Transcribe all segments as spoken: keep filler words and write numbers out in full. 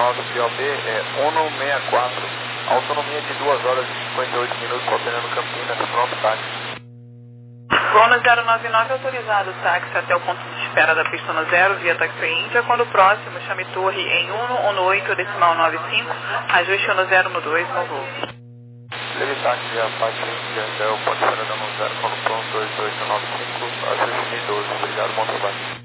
nosso P O B é um um seis quatro, autonomia de duas horas e cinquenta e oito minutos, operando Campinas, pronto táxi. Voo no zero nove nove autorizado o táxi até o ponto de espera da pista no zero, via Taxi Índia. Quando próximo, chame torre em um um oito, decimal nove cinco, ajuste no zero um dois no voo. Leve táxi a Taxi Índia até o ponto de espera da no zero, quando pronto, dois oito nove cinco, ajuste mil e doze, obrigado, bom trabalho.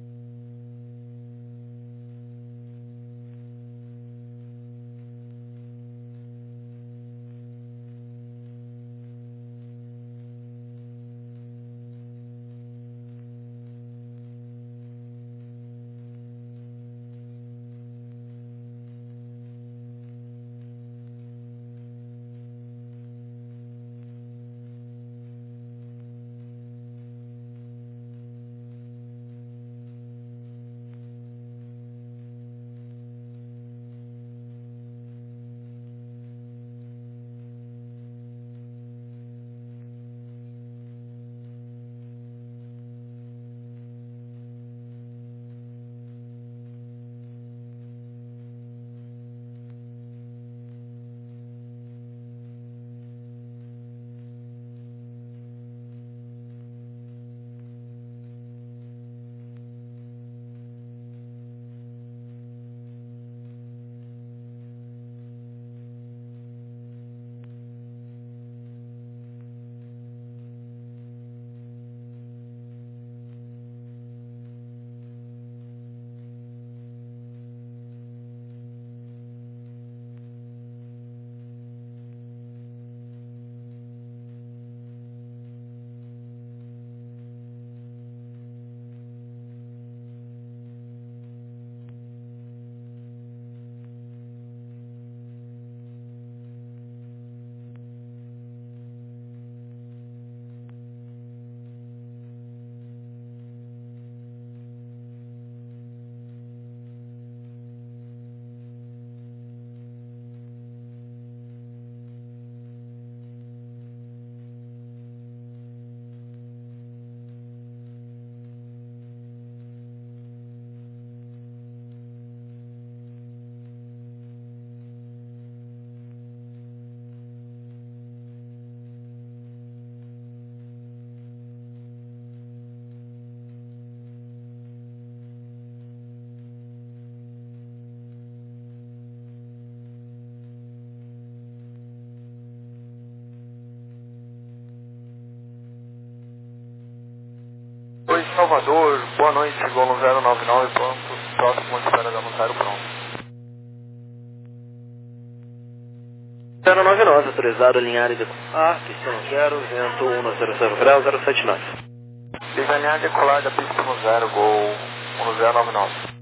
Oi, Salvador, boa noite, chegou no zero nove nove, pronto, próximo de espera da no zero, pronto. zero nove nove, autorizado, alinhar e decolar, pista no zero, vento um zero zero grau, zero sete nove. Desalinhar e decolar da pista no zero, gol um zero nove nove.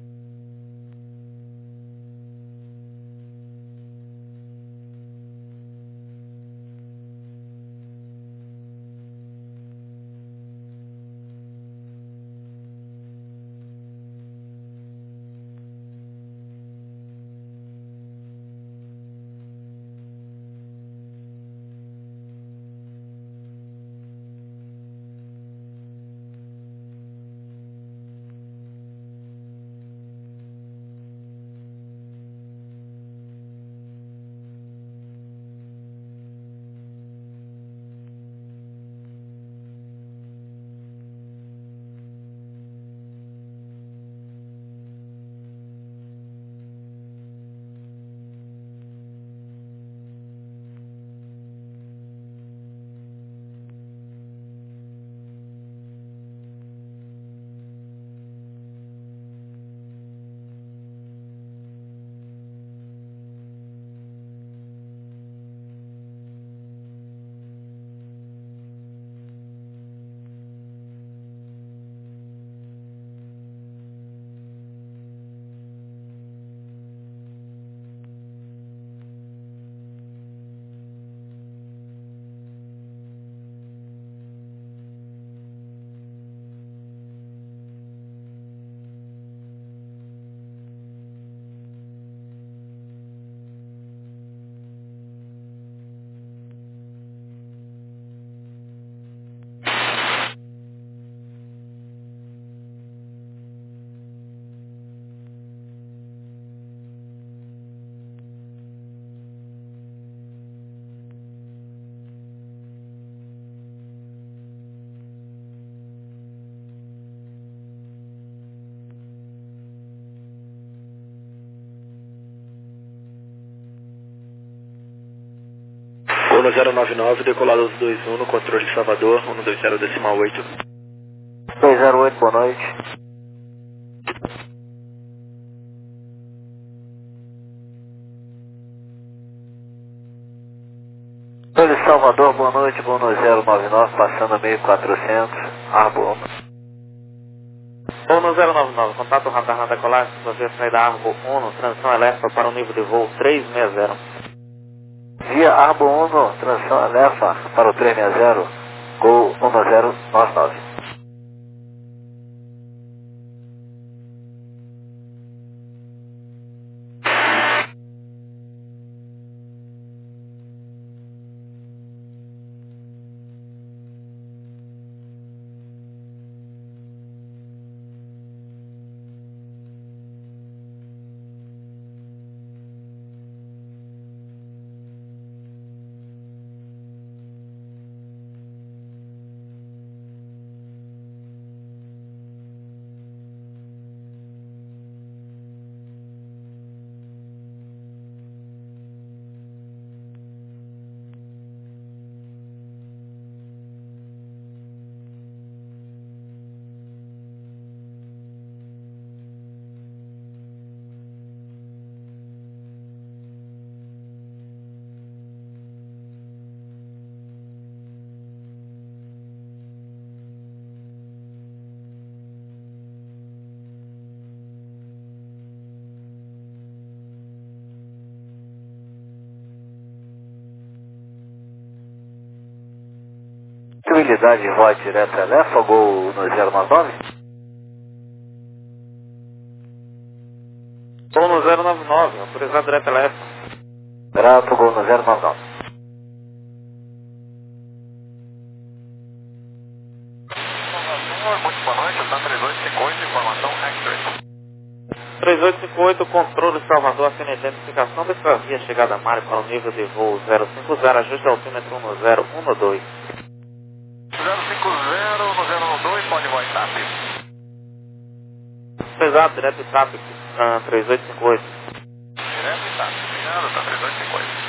Polo zero nove nove, decolado dois um no controle de Salvador, um dois zero decimal oito. dois zero oito, boa noite. Controle de Salvador, boa noite, Bono zero nove nove, passando meio quatrocentos, Arbo. Bono zero nove nove, contato radar na decolagem, via saída Arbo um, transição elétrica para o nível de voo trezentos e sessenta. Via Arbo um, transição elétrica para o trezentos e sessenta, Gol um zero nove nove. Possibilidade de voz direta elétrica, Gol um zero nove nove? Bono zero nove nove, autorizado direto elétrico. Grato, Gol um zero nove nove. Muito boa noite, está três oito cinco oito, informação X-Ray. três oito cinco oito, controle Salvador, assina identificação dessa via chegada a Mário para o nível de voo zero cinco zero, ajuste altímetro um zero um dois. zero cinco zero no zero um dois, pode voar TAP. Pesado, direto TAP, uh, três oito cinco oito. Direto TAP, obrigado, tá três oito cinco oito.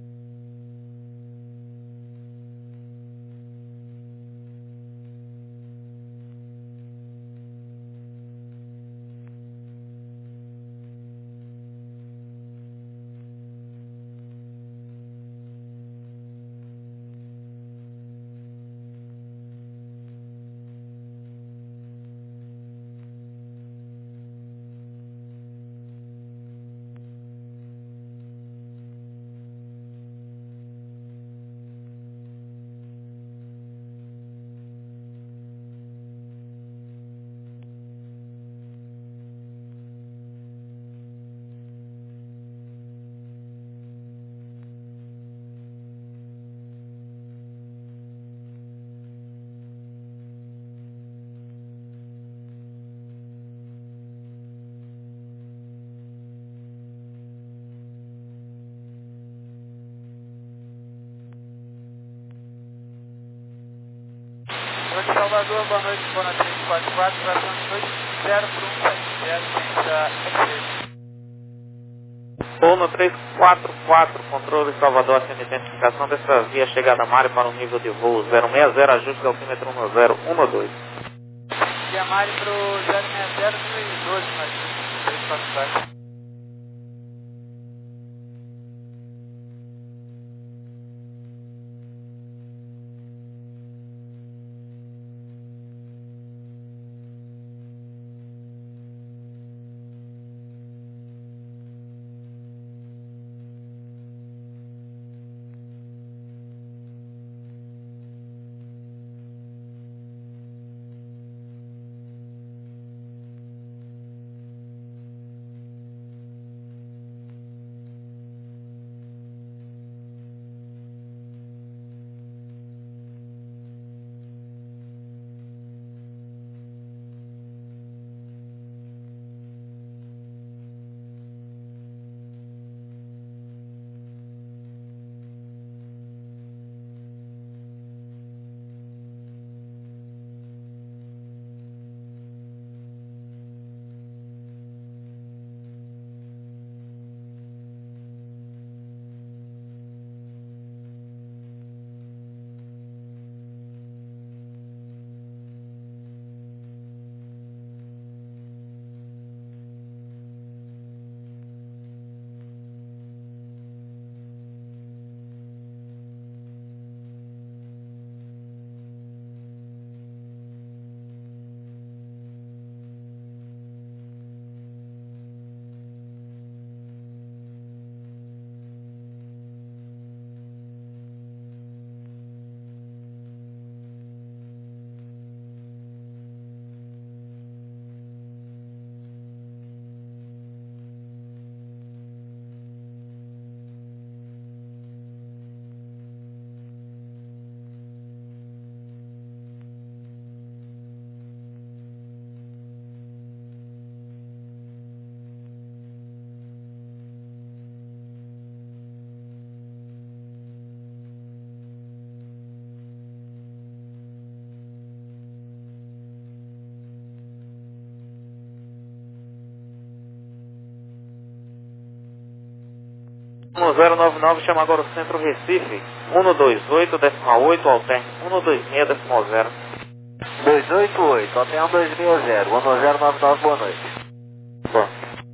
Salvador, boa noite, Bona três quatro quatro, tração dois zero por um sete zero, da X-Ray. Bono três quatro quatro, controle Salvador, assina identificação dessa via chegada a Mário para o nível de voo zero seis zero, ajuste altímetro um zero um dois. Via Mário para o zero seis zero, dois doze, mais três quatro quatro. um zero nove nove, chama agora o Centro Recife. um dois oito, decimal oito, alterne um dois seis, decimal zero. dois oito oito, alterne dois seis zero, um zero nove nove, boa noite. Bom.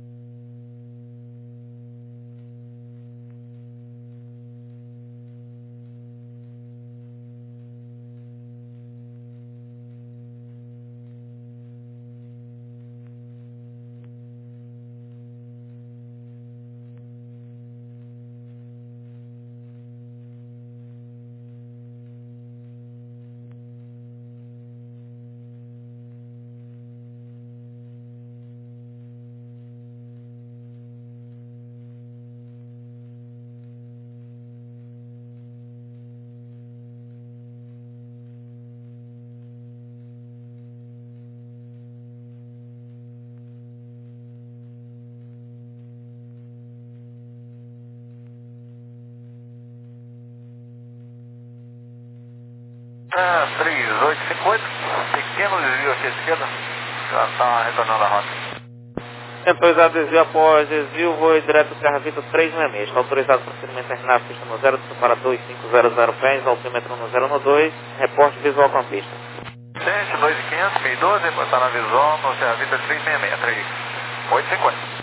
Ah, três oito cinco oito, pequeno desvio aqui à esquerda, já está retornando a rota. Autorizado desvio após desvio, voo direto Serra Vitor trezentos e sessenta e seis. Está autorizado para procedimento terminar a pista no zero, para dois cinco zero zero pés, altímetro no zero um dois, reporte visual com a pista. Gente, dois mil e quinhentos, mil e doze, pode estar na visão, no Serra Vitor trezentos e sessenta e seis, três oito cinco oito.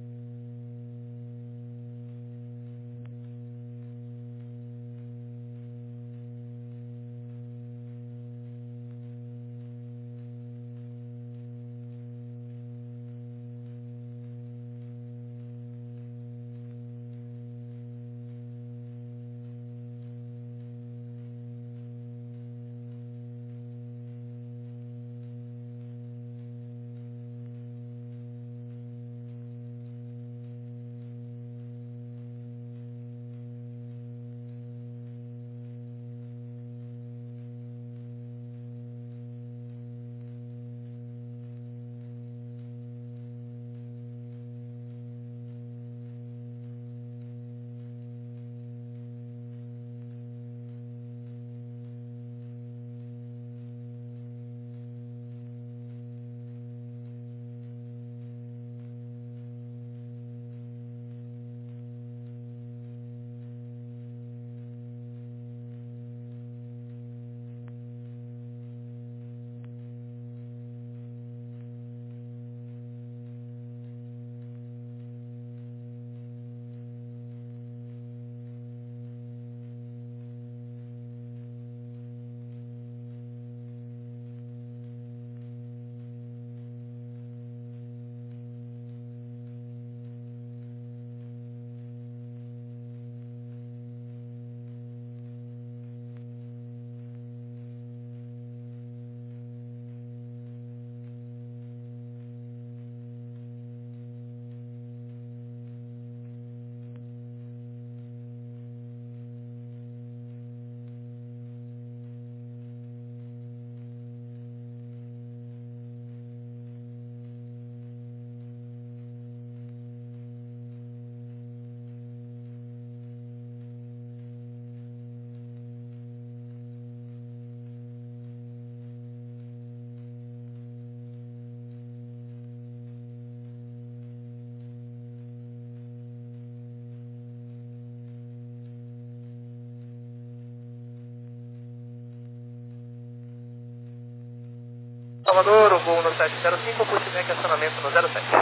Salvador, o voo no sete zero cinco, pushback acionamento no zero sete.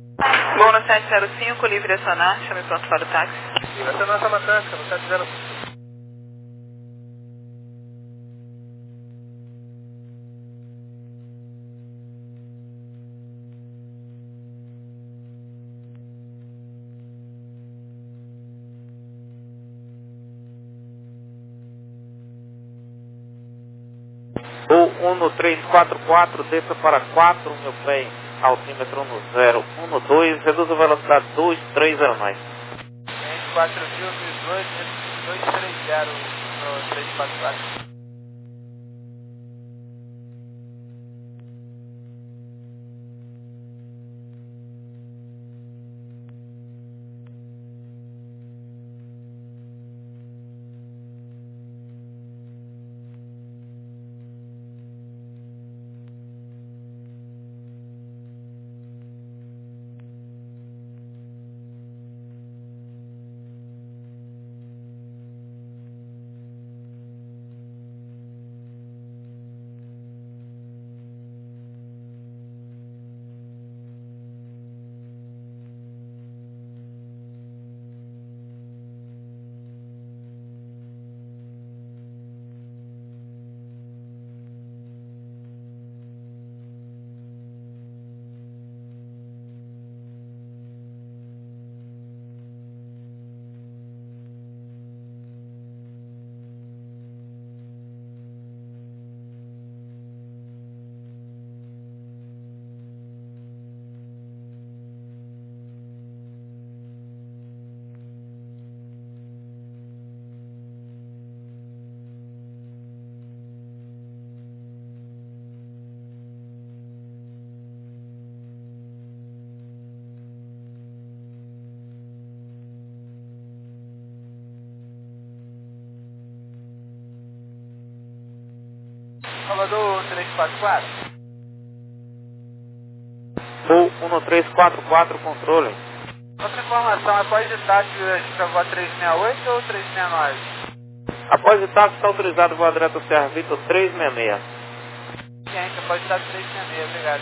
Voo no sete zero cinco, livre acionar, chame pronto para o táxi. Livre acionar São Atlântica no sete zero cinco. Voo um três quatro quatro, desça para quatro, meu bem, altímetro no zero um dois, reduz a velocidade dois três zero mais. quatro mil e dezoito, dois três zero no três quatro quatro. Salvador três quatro quatro. Gol um três quatro quatro, controle. Outra informação, após o táxi, para voar trezentos e sessenta e oito ou trezentos e sessenta e nove? Após o táxi, está autorizado voar direto Serra Vitor trezentos e sessenta e seis. Gente, após o táxi trezentos e sessenta e seis, obrigado.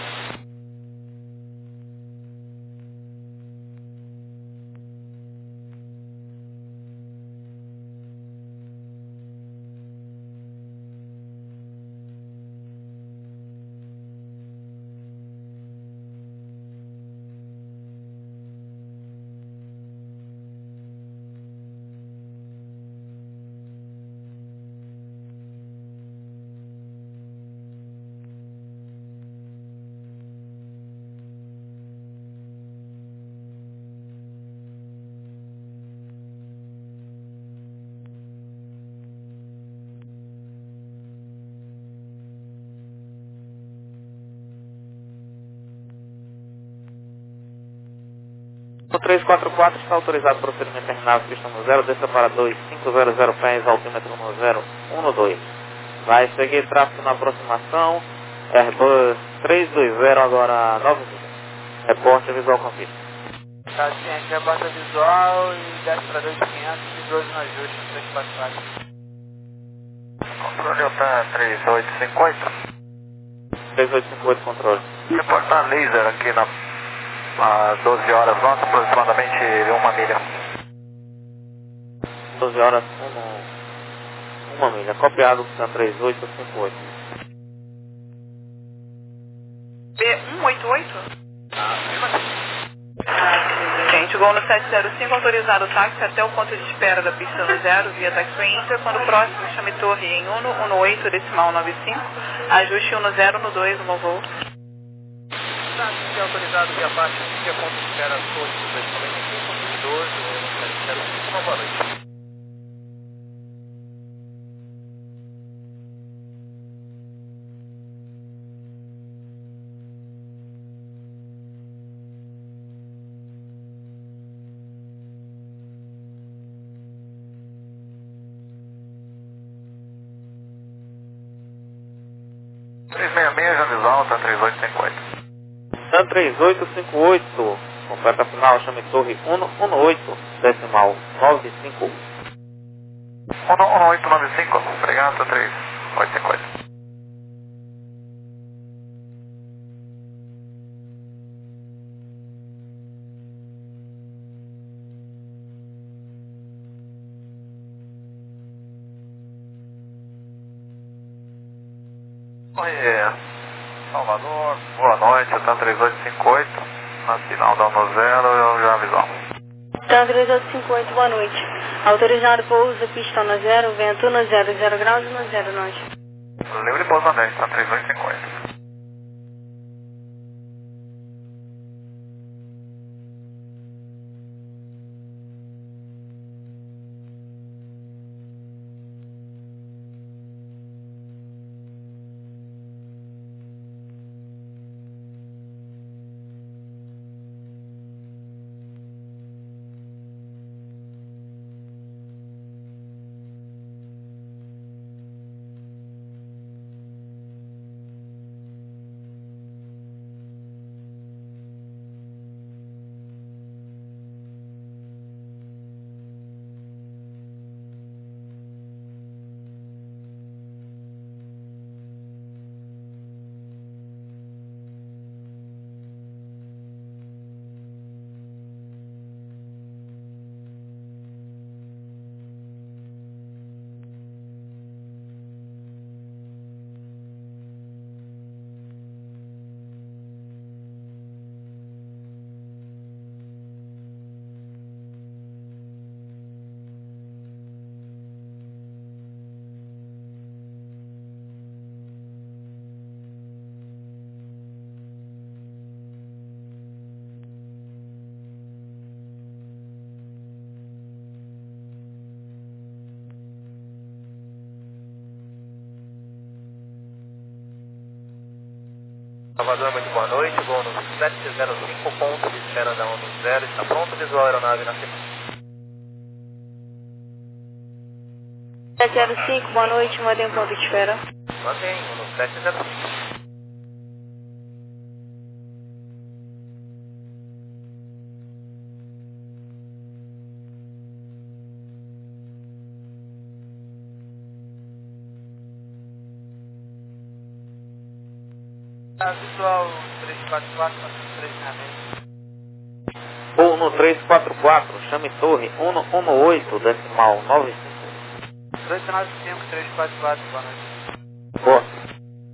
O três quatro quatro está autorizado para procedimento terminal, pista no zero, desça para dois cinco zero zero pés, altímetro no zero um dois. Vai seguir tráfego na aproximação, Airbus trezentos e vinte, agora nove milhas. Reporte visual com pista. Tá, ciente, reporta visual e desce para dois mil e quinhentos e doze no ajuste no três quatro quatro. Controle Altan três oito cinco oito. três oito cinco oito, controle. Reportar laser aqui na às doze horas, nós aproximadamente uma milha. doze horas, uma, uma milha. Copiado da três oito cinco oito. B um oito oito? Gente, Gol no sete zero cinco, autorizado o táxi até o ponto de espera da pista no zero, via Taxiway Inter, quando próximo chame torre em um um oito, decimal nove cinco, ajuste um zero no dois, no voo. Táxi autorizado via baixa, via ponto de espera torre duzentos e noventa e cinco, doze, sete zero cinco, uma boa noite. três seis seis, Janizal, tá três oito cinco oito. TAM três oito cinco oito, completa final, chame torre um um oito, decimal nove cinco. um um oito nove cinco, obrigado, três oito cinco oito. Oi, Salvador, boa noite, TAM três oito cinco oito, na final da um zero, eu já avisou. TAM três oito cinco oito, boa noite. Autorizado pouso, pista no zero, vento no zero, zero graus e no zero norte. Livre pouso na dez, TAM três oito cinco oito. Salvador, muito boa noite, voo no sete zero cinco, ponto de espera da um zero, está pronto, visual aeronave na semana. sete zero cinco, boa noite, mantém um ponto de espera. Mantém, sete zero cinco. Visual três quatro quatro, três seis seis. Voo no três quatro quatro, chame torre um um oito, decimal nove cinco. dois nove cinco, três quatro quatro, boa noite. Boa.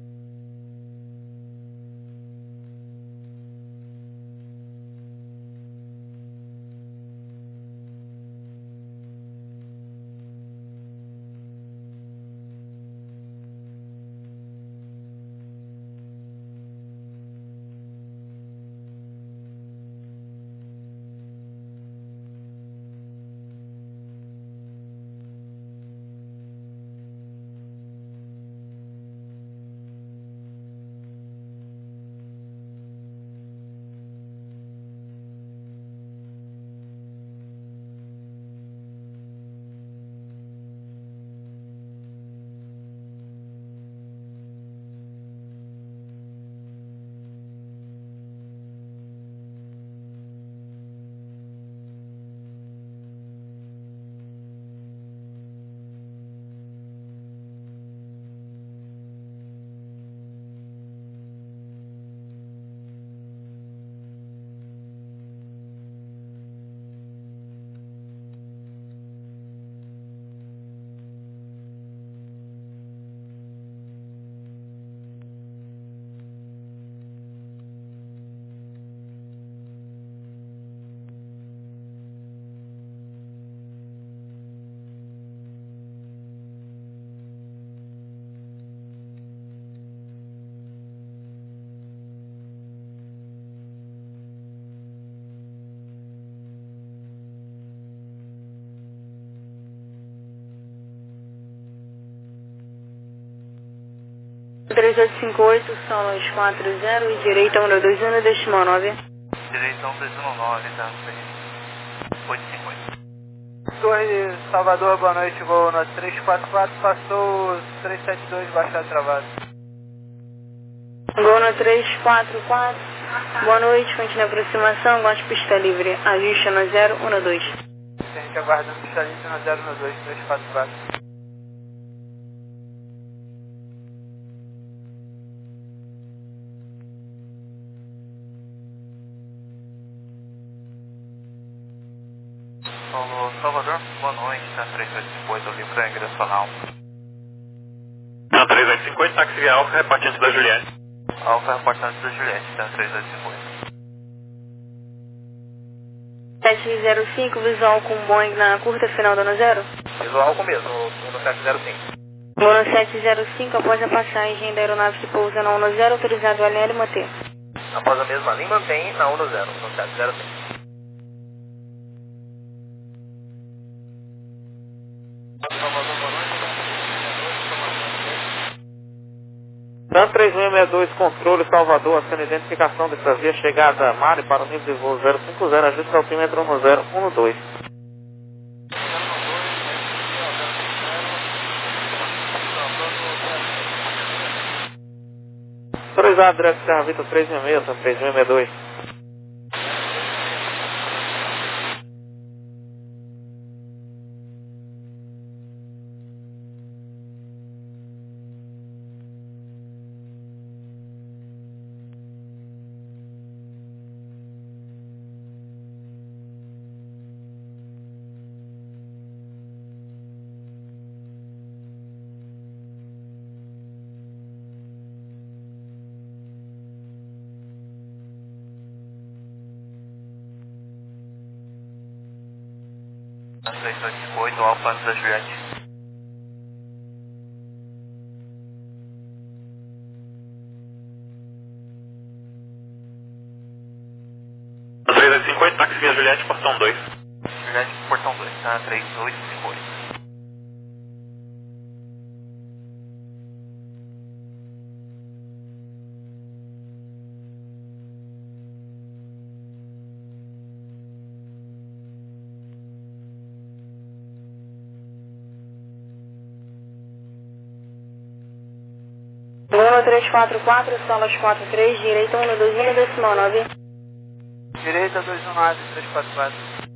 três oito cinco oito, São Luís quatro zero e direita um dois um, decimal nove. Direita um dois um nove, tá? oito cinco oito. Torre Salvador, boa noite, voo no três quatro quatro, passou três sete dois, baixado travado. Gol no três quatro quatro, boa noite, continua a aproximação, gosto de pista livre, ajuste no zero um dois. A gente aguardando pista livre no zero um dois, três quatro quatro. Paulo Salvador, boa noite, tá? três oito cinco oito, livre para ingresso anal. Não, três oito cinco oito, táxi via Alfa, repartante da Juliette. Alfa, reportante da Juliette, tá? três oito cinco oito. sete zero cinco, visual com Boeing na curta final do ano zero. Visual com mesmo, no sete zero cinco. Gol no sete zero cinco, após a passagem da aeronave que pousa na um zero, autorizado a L e manter. Após a mesma linha, mantém na um zero, no sete zero cinco. TAM três um seis dois, controle Salvador, acena identificação dessa via, chegada Mari para o nível de voo zero cinco zero, ajuste altímetro no zero um dois. Autorizado, direto Serra Vitor três seis seis, TAM três um seis dois. três oito cinco oito, Alfa antes da Juliette. três oito cinco oito, táxi via Juliette, portão dois. Juliette, portão dois, tá? três oito cinco oito. Lua três quatro quatro, Solas quatro três, direita um dois um, decimal nove. Direita dois um nove, três quatro quatro.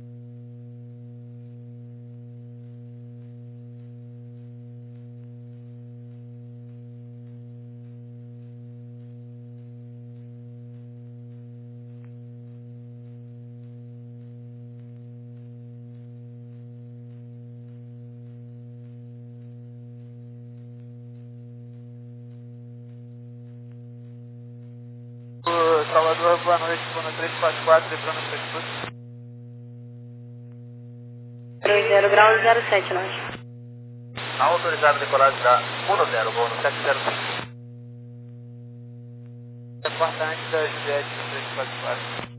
Salvador, boa noite, Luna três quatro quatro, lembrando o seu escudo. zero graus zero sete, nós. Tá autorizado a decolagem da um zero, voo no sete zero cinco. Reportante da Juliette no três quatro quatro.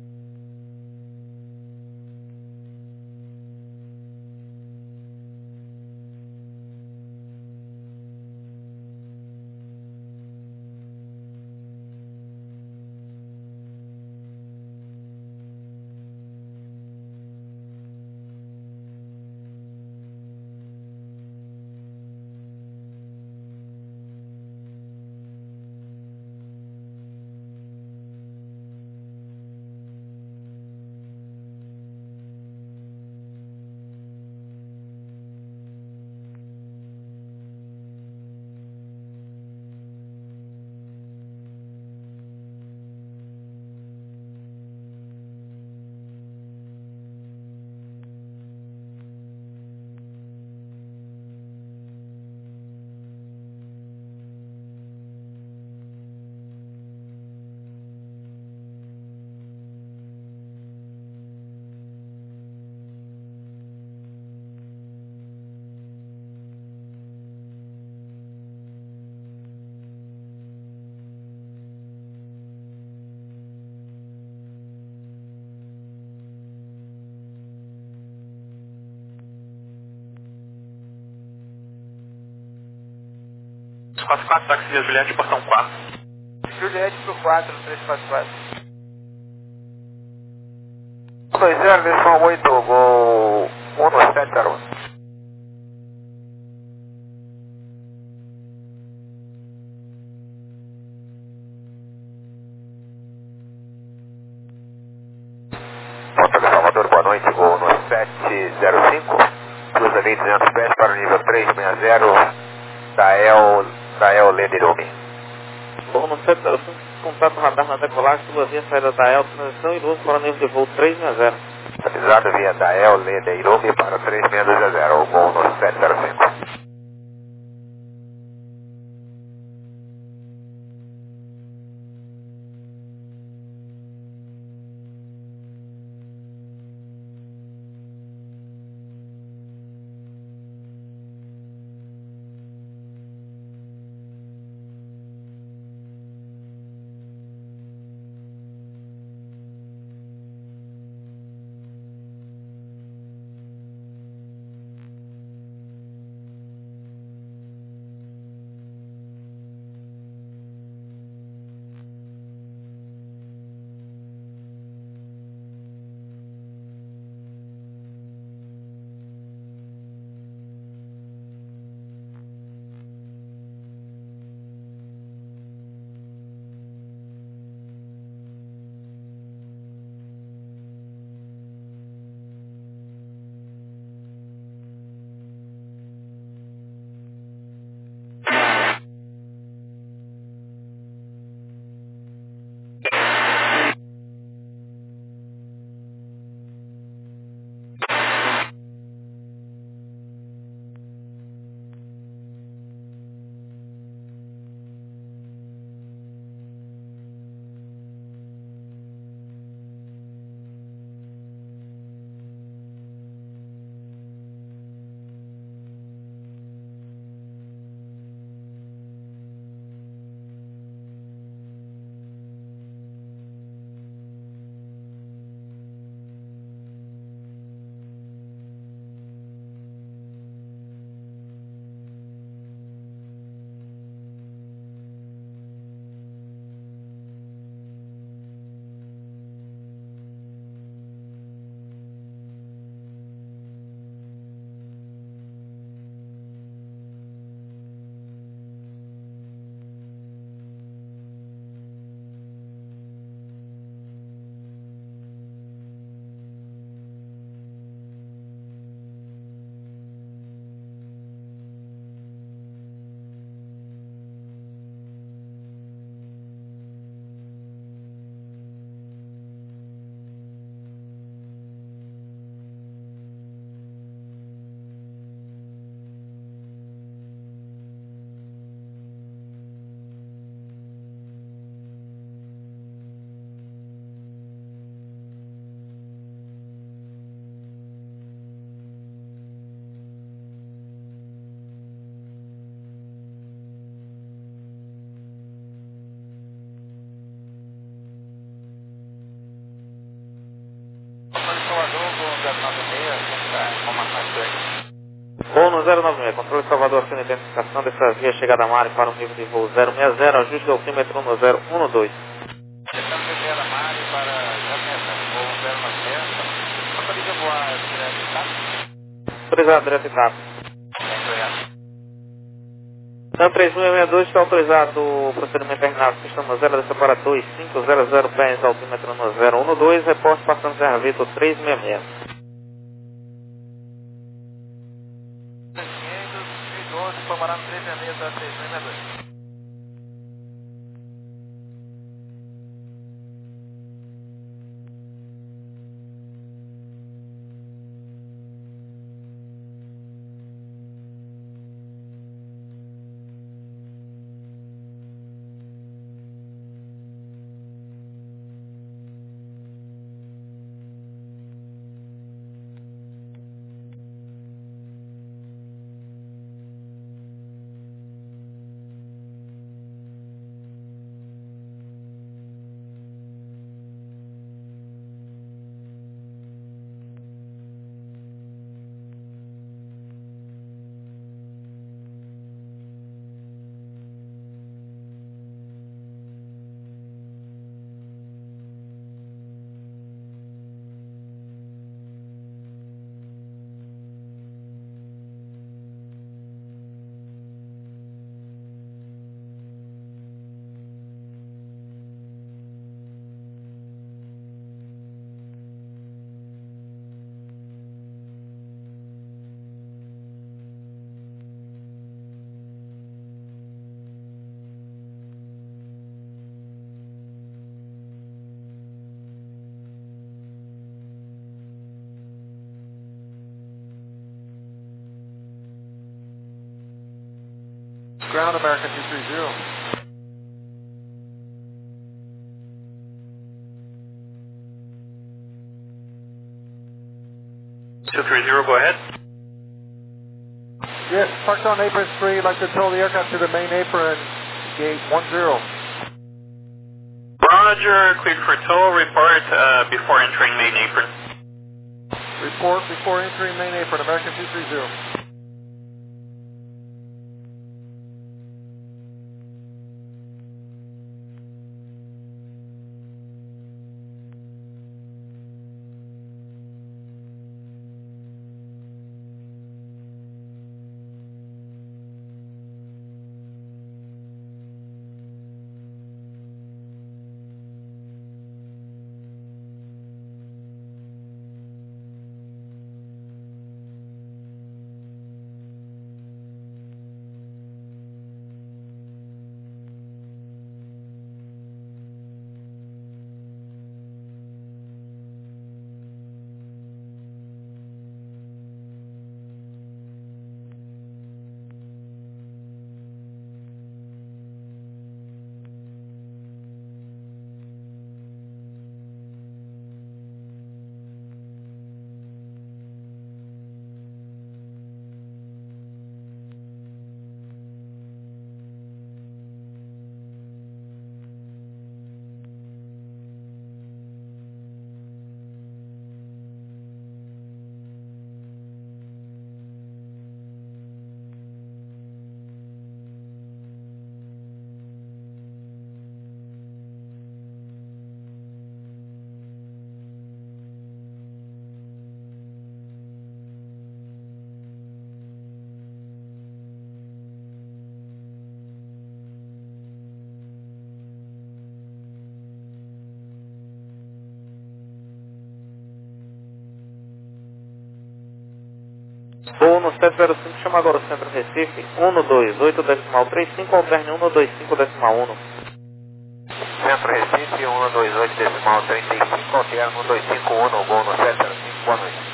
quatro quatro, táxi via Juliette, portão quatro. Juliette pro quatro, três quatro quatro. dois zero, decimal oito, gol um sete zero um. Porto de Salvador, boa noite, gol no sete zero cinco. Cruza mil e duzentos pés para o nível trezentos e sessenta da El, da El Lederome. Voo no sete zero cinco, contato radar na decolagem, sua via saída da El, transição e luz para o nível de voo trezentos e sessenta. Avisado via da El Lederome para trezentos e sessenta, o gol no sete zero cinco. Gol no zero nove seis, controle Salvador, aciona a identificação dessa via chegada a Mari para o nível de voo zero seis zero, ajuste o altímetro um zero um dois. Estamos em Vera Mari para zero seis zero, voo zero nove seis. Autoriza voar direto e TAP? Autorizado direto e TAP. Então três mil seiscentos e sessenta e dois está autorizado o procedimento terminado, pista no zero, desça para dois cinco zero zero, pés, altímetro no zero um dois, reporte passando Serra Vitor três seis seis. Formará três seis seis da três mil e sessenta e dois. Ground American two three zero. two three zero, go ahead. Yes, parked on apron three, like to tow the aircraft to the main apron, gate one zero. Roger, cleared for tow, report uh, before entering main apron. Report before entering main apron, American two three zero. Voo no sete zero cinco, chama agora o Centro Recife, um dois oito decimal trinta e cinco, alterne um dois cinco decimal um. Centro Recife, um dois oito decimal trinta e cinco, alterne um dois cinco um, gol no sete zero cinco, boa noite.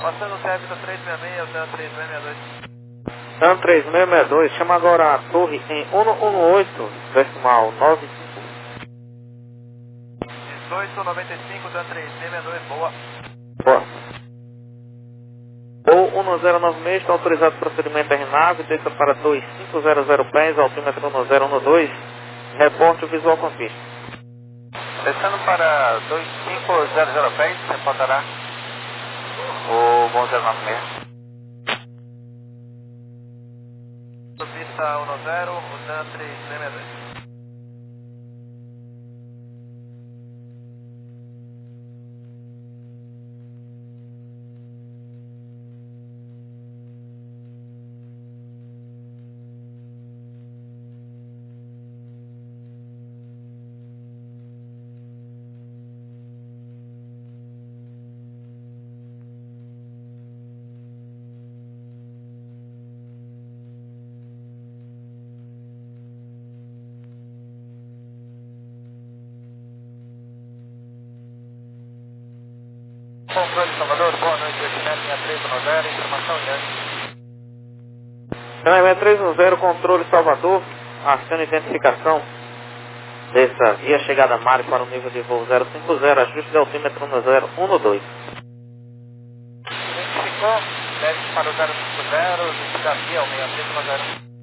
Passando o Kevin da três seis seis, Oceano três seis seis dois. Oceano três seis seis dois, chama agora a torre em cento e dezoito, decimal nove cinco. dezoito noventa e cinco, Oceano três seis seis dois, boa. Boa. Ou um zero nove seis, está autorizado o procedimento R nave, desça para dois cinco zero zero pés, altímetro um zero um dois, reporte o visual com pista. Descendo para dois cinco zero zero pés, reportará o bom zero nove seis. Pista um zero, Oceano três seis seis dois. Controle Salvador, boa noite, Oceano seis três um zero, informação diante. seis três um zero, controle Salvador, aciona identificação dessa via chegada Mário para o nível de voo zero cinco zero, ajuste de altímetro um zero um dois. Identificou, deve para o zero cinco zero, desafio ao seis três um zero.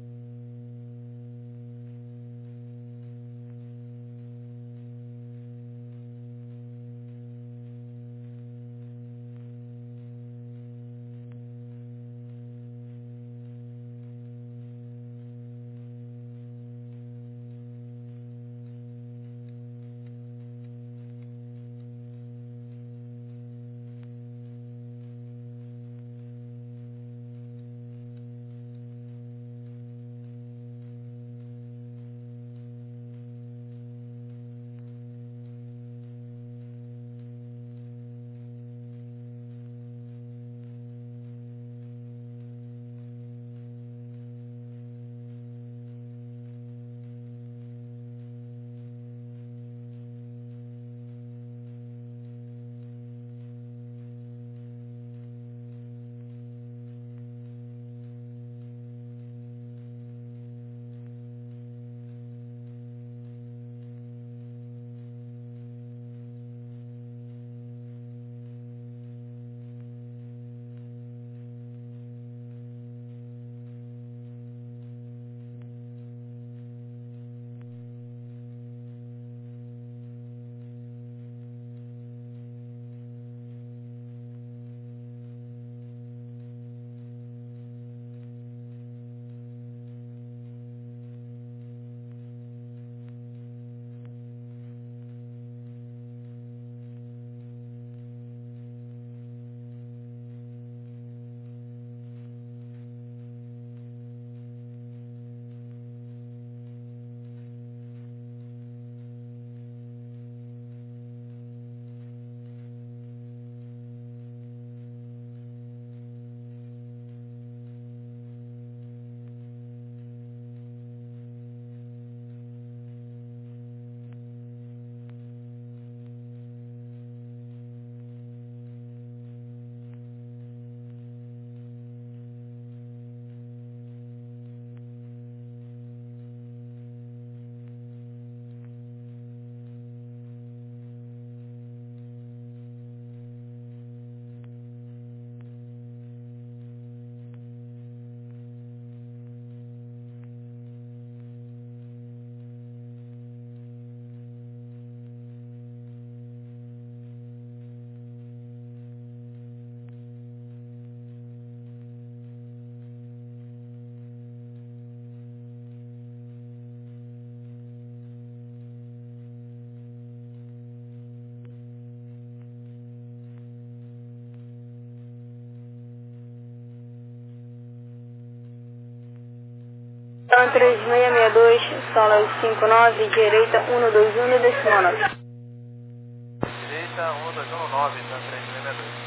três seis seis dois, sala cinco nove, direita um dois um, decimal nove. Direita um dois um nove, três seis seis dois.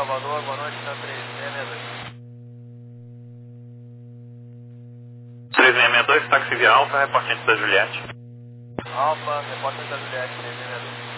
Salvador, boa noite, tá três seis seis dois. três seis seis dois, táxi via Alfa, reportante da Juliette. Alfa, repórter da Juliette, três seis seis dois.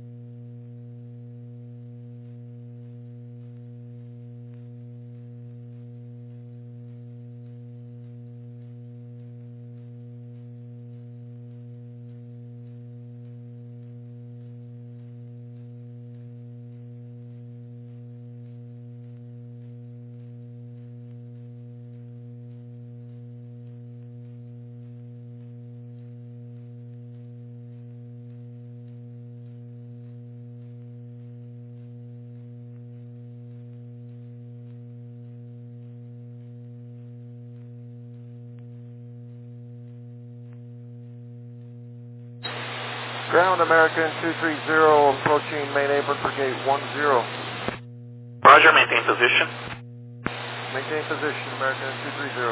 Ground American two three zero approaching main apron for gate one zero. Roger, maintain position. Maintain position, American two three zero.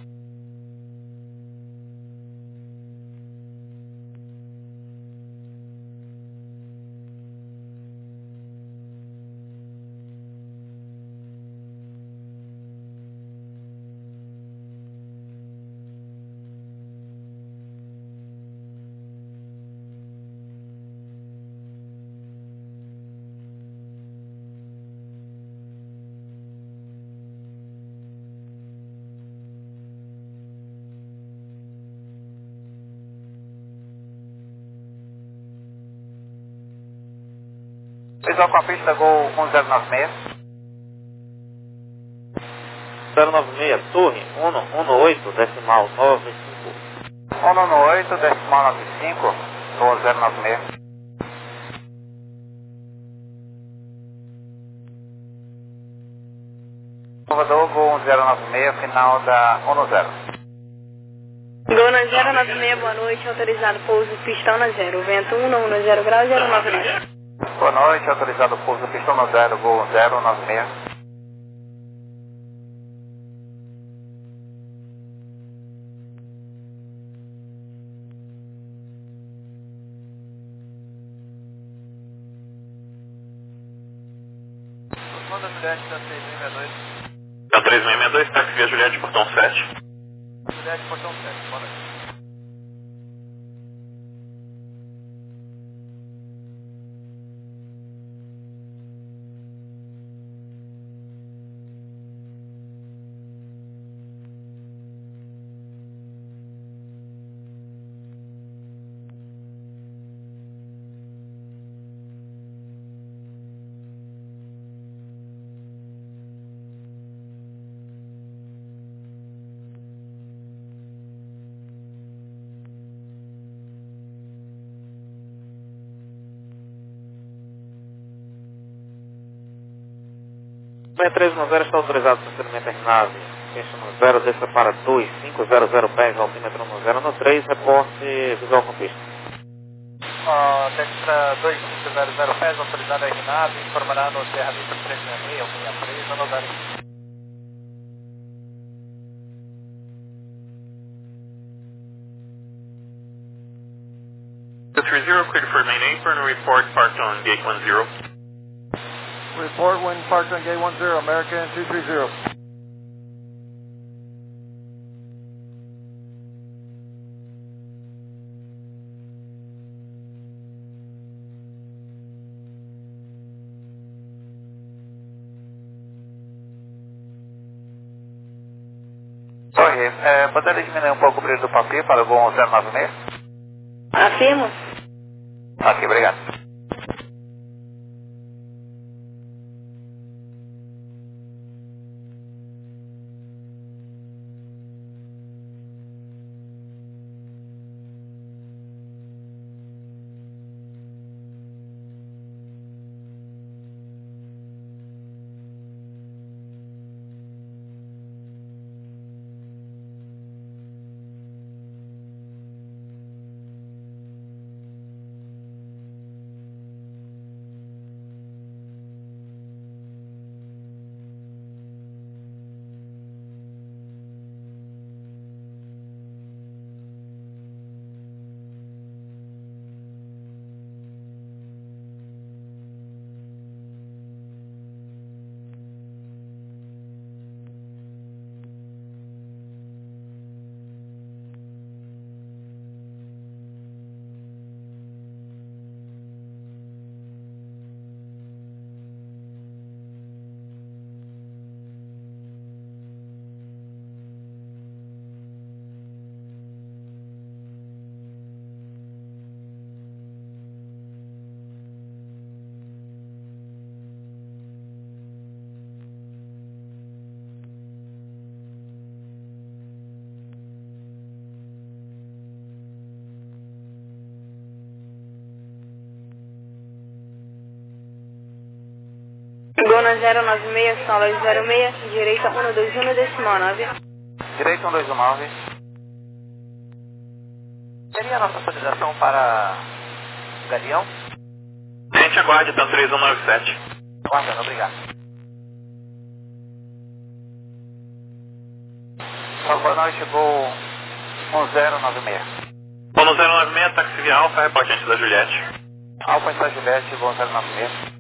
Visual com a pista, Gol um zero nove seis. zero nove seis, torre, um um oito, decimal nove cinco. um um oito, decimal nove cinco, Gol zero nove seis. Salvador, Gol um zero nove seis, final da um zero. Gol na zero nove seis, boa noite, autorizado pouso pistão na zero, vento um um zero graus, zero nove seis. Boa noite, autorizado pouso pistão na zero, Gol zero nove seis. Manda Juliette da três seis seis dois. Da três seis seis dois, táxi via Juliette, portão sete. Juliette, portão sete, boa noite. B três um zero está autorizado para procedimento em nave. Pista no zero, desça para dois cinco zero zero pés, altímetro no zero no três, reporte visual com pista. Uh, Destra dois cinco zero zero pés, autorizado a nave, informará no Serra Vista três seis seis, ou sessenta e três, no zero. The three zero, cleared for main apron, report parked on gate one zero. Report when parked on gate one zero, American two three zero. Sorry, é, poderia diminuir um pouco o brilho do papel para o Gol zero nove seis? Afirmo. Ok, obrigado. Gona zero nove seis, sola zero seis, direita um dois um, decimal nove. Direita um dois um nove. Seria a nossa autorização para o Galeão? Gente, aguarde, tá três um nove sete. Aguardando, obrigado. Boa noite, chegou um zero nove seis. um zero nove seis, táxi via Alfa, reportante da Juliette. Alfa está Juliette, chegou um zero nove seis.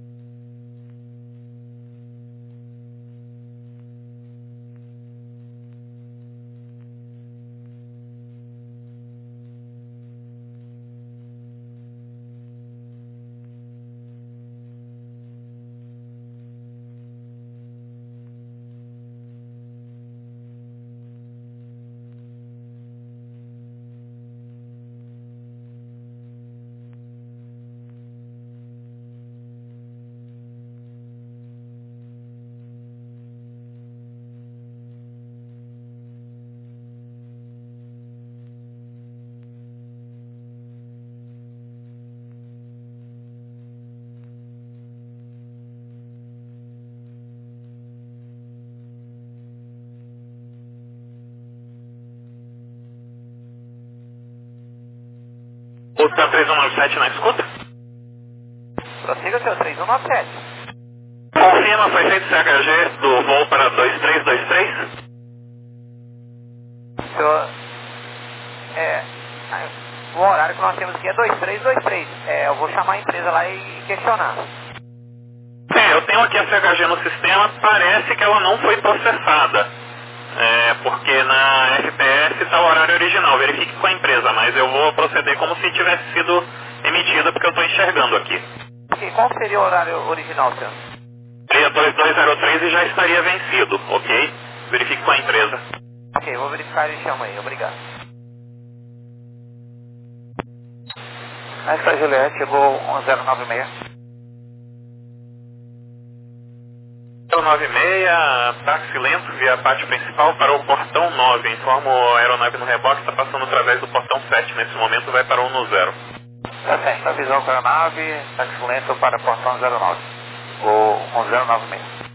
O T três um nove sete na escuta? Prossiga, seu três um nove sete. Confirma, foi feito C H G do voo para dois três dois três? Senhor, é, o horário que nós temos aqui é dois três dois três. É, eu vou chamar a empresa lá e questionar. É, eu tenho aqui a C H G no sistema, parece que ela não foi processada. É, porque na F P S está o horário original, verifique com a empresa, mas eu vou proceder como se tivesse sido emitida, porque eu estou enxergando aqui. Ok, qual seria o horário original, senhor? Seria dois dois zero três e já estaria vencido, ok? Verifique com a empresa. Ok, vou verificar e chama aí, obrigado. Essa Juliette chegou um zero nove seis. zero nove seis, táxi lento via pátio principal para o portão nove. Informo a aeronave no reboque, está passando através do portão sete. Nesse momento vai para o um zero. Tá certo, avisou com a aeronave, táxi lento para o portão zero nove. O um zero nove seis.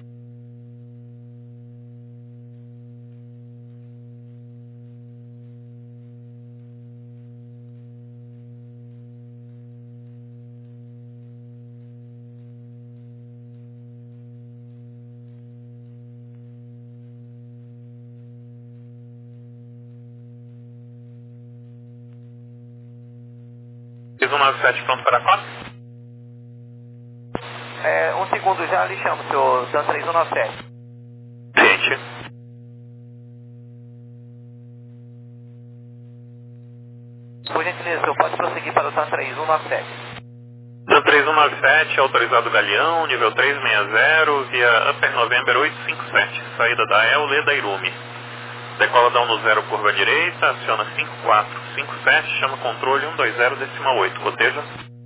três um nove sete pronto para quatro? É, um segundo, já lhe chamo, senhor Dan três um nove sete. Gente. Por gentileza, senhor pode prosseguir para o Dan três um nove sete. Dan três um nove sete, autorizado Galeão, nível trezentos e sessenta, via Upper November oitocentos e cinquenta e sete, saída da E L Leda Irumi. Decola da um zero, curva direita, aciona cinco quatro cinco sete, chama controle um dois zero, decimal oito, coteja.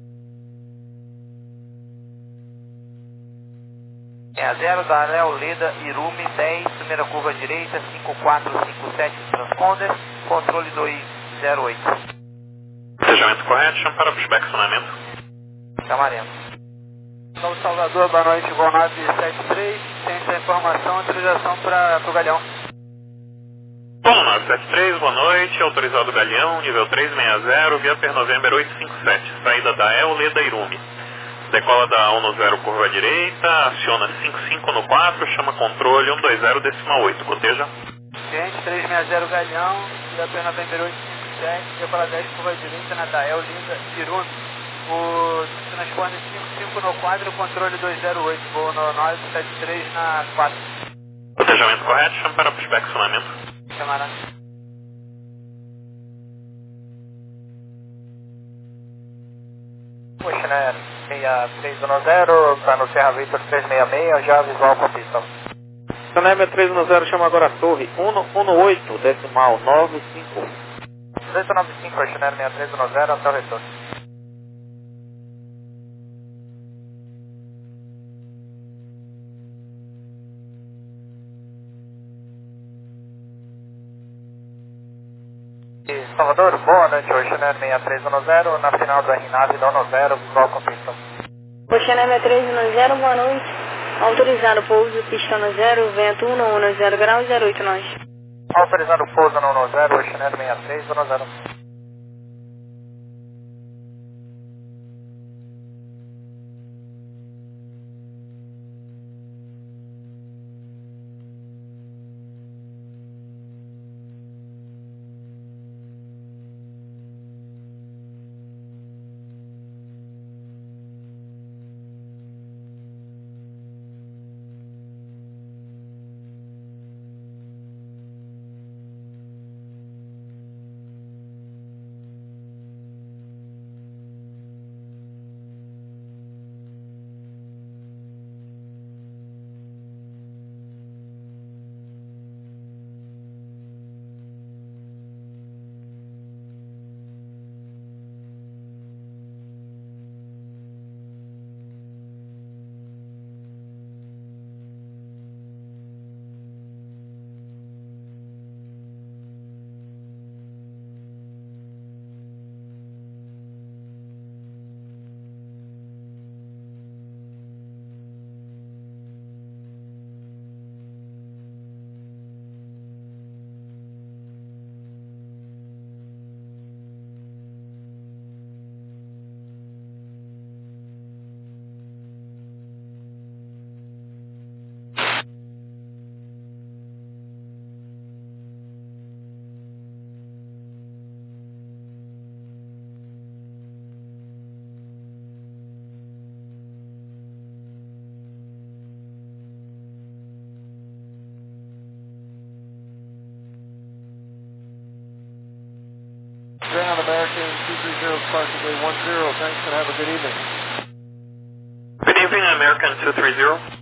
É a zero da E L Leda Irumi dez, primeira curva direita, cinco quatro cinco sete, transponder, controle dois zero oito. Fechamento correto, chama para pushback acionamento. Chamaremos. Novo Salvador, boa noite, voo nove sete três, tem essa informação, autorização para o Galeão. Bom, nove sete três, boa noite, autorizado Galeão, nível trezentos e sessenta, via Per November oitocentos e cinquenta e sete, saída da E L Leda Irumi. Decola da um zero, curva direita, aciona cinco cinco no quatro, chama controle um dois zero, decimal oito, coteja. Gente, trezentos e sessenta Galeão, via Per November oitocentos e cinquenta e sete, decola dez, curva direita, na da E L Leda Irumi. O transponder cinco cinco no quatro, controle dois zero oito, voo no nove sete três na quatro. Cotejamento correto, chama para pushback acionamento. Camarada. Puxa, né? seis três um zero, está no Serra Victor trezentos e sessenta e seis, já visual com pista. Canema trezentos e dezesseis, chama agora a torre um um oito, decimal nove cinco. duzentos e noventa e cinco, Chanel seis três um zero, até o retorno. Salvador, boa noite, hoje Chanel seis três um zero, na final do R N A V da um zero, visual com pista. Oceana três um zero, boa noite. Autorizado pouso, pista no zero, vento um um zero graus, zero oito nós. Autorizado pouso no um zero, Oceanet sessenta e seis, um zero. Ground American two three zero, departure gate one zero. Thanks and have a good evening. Good evening, American two three zero.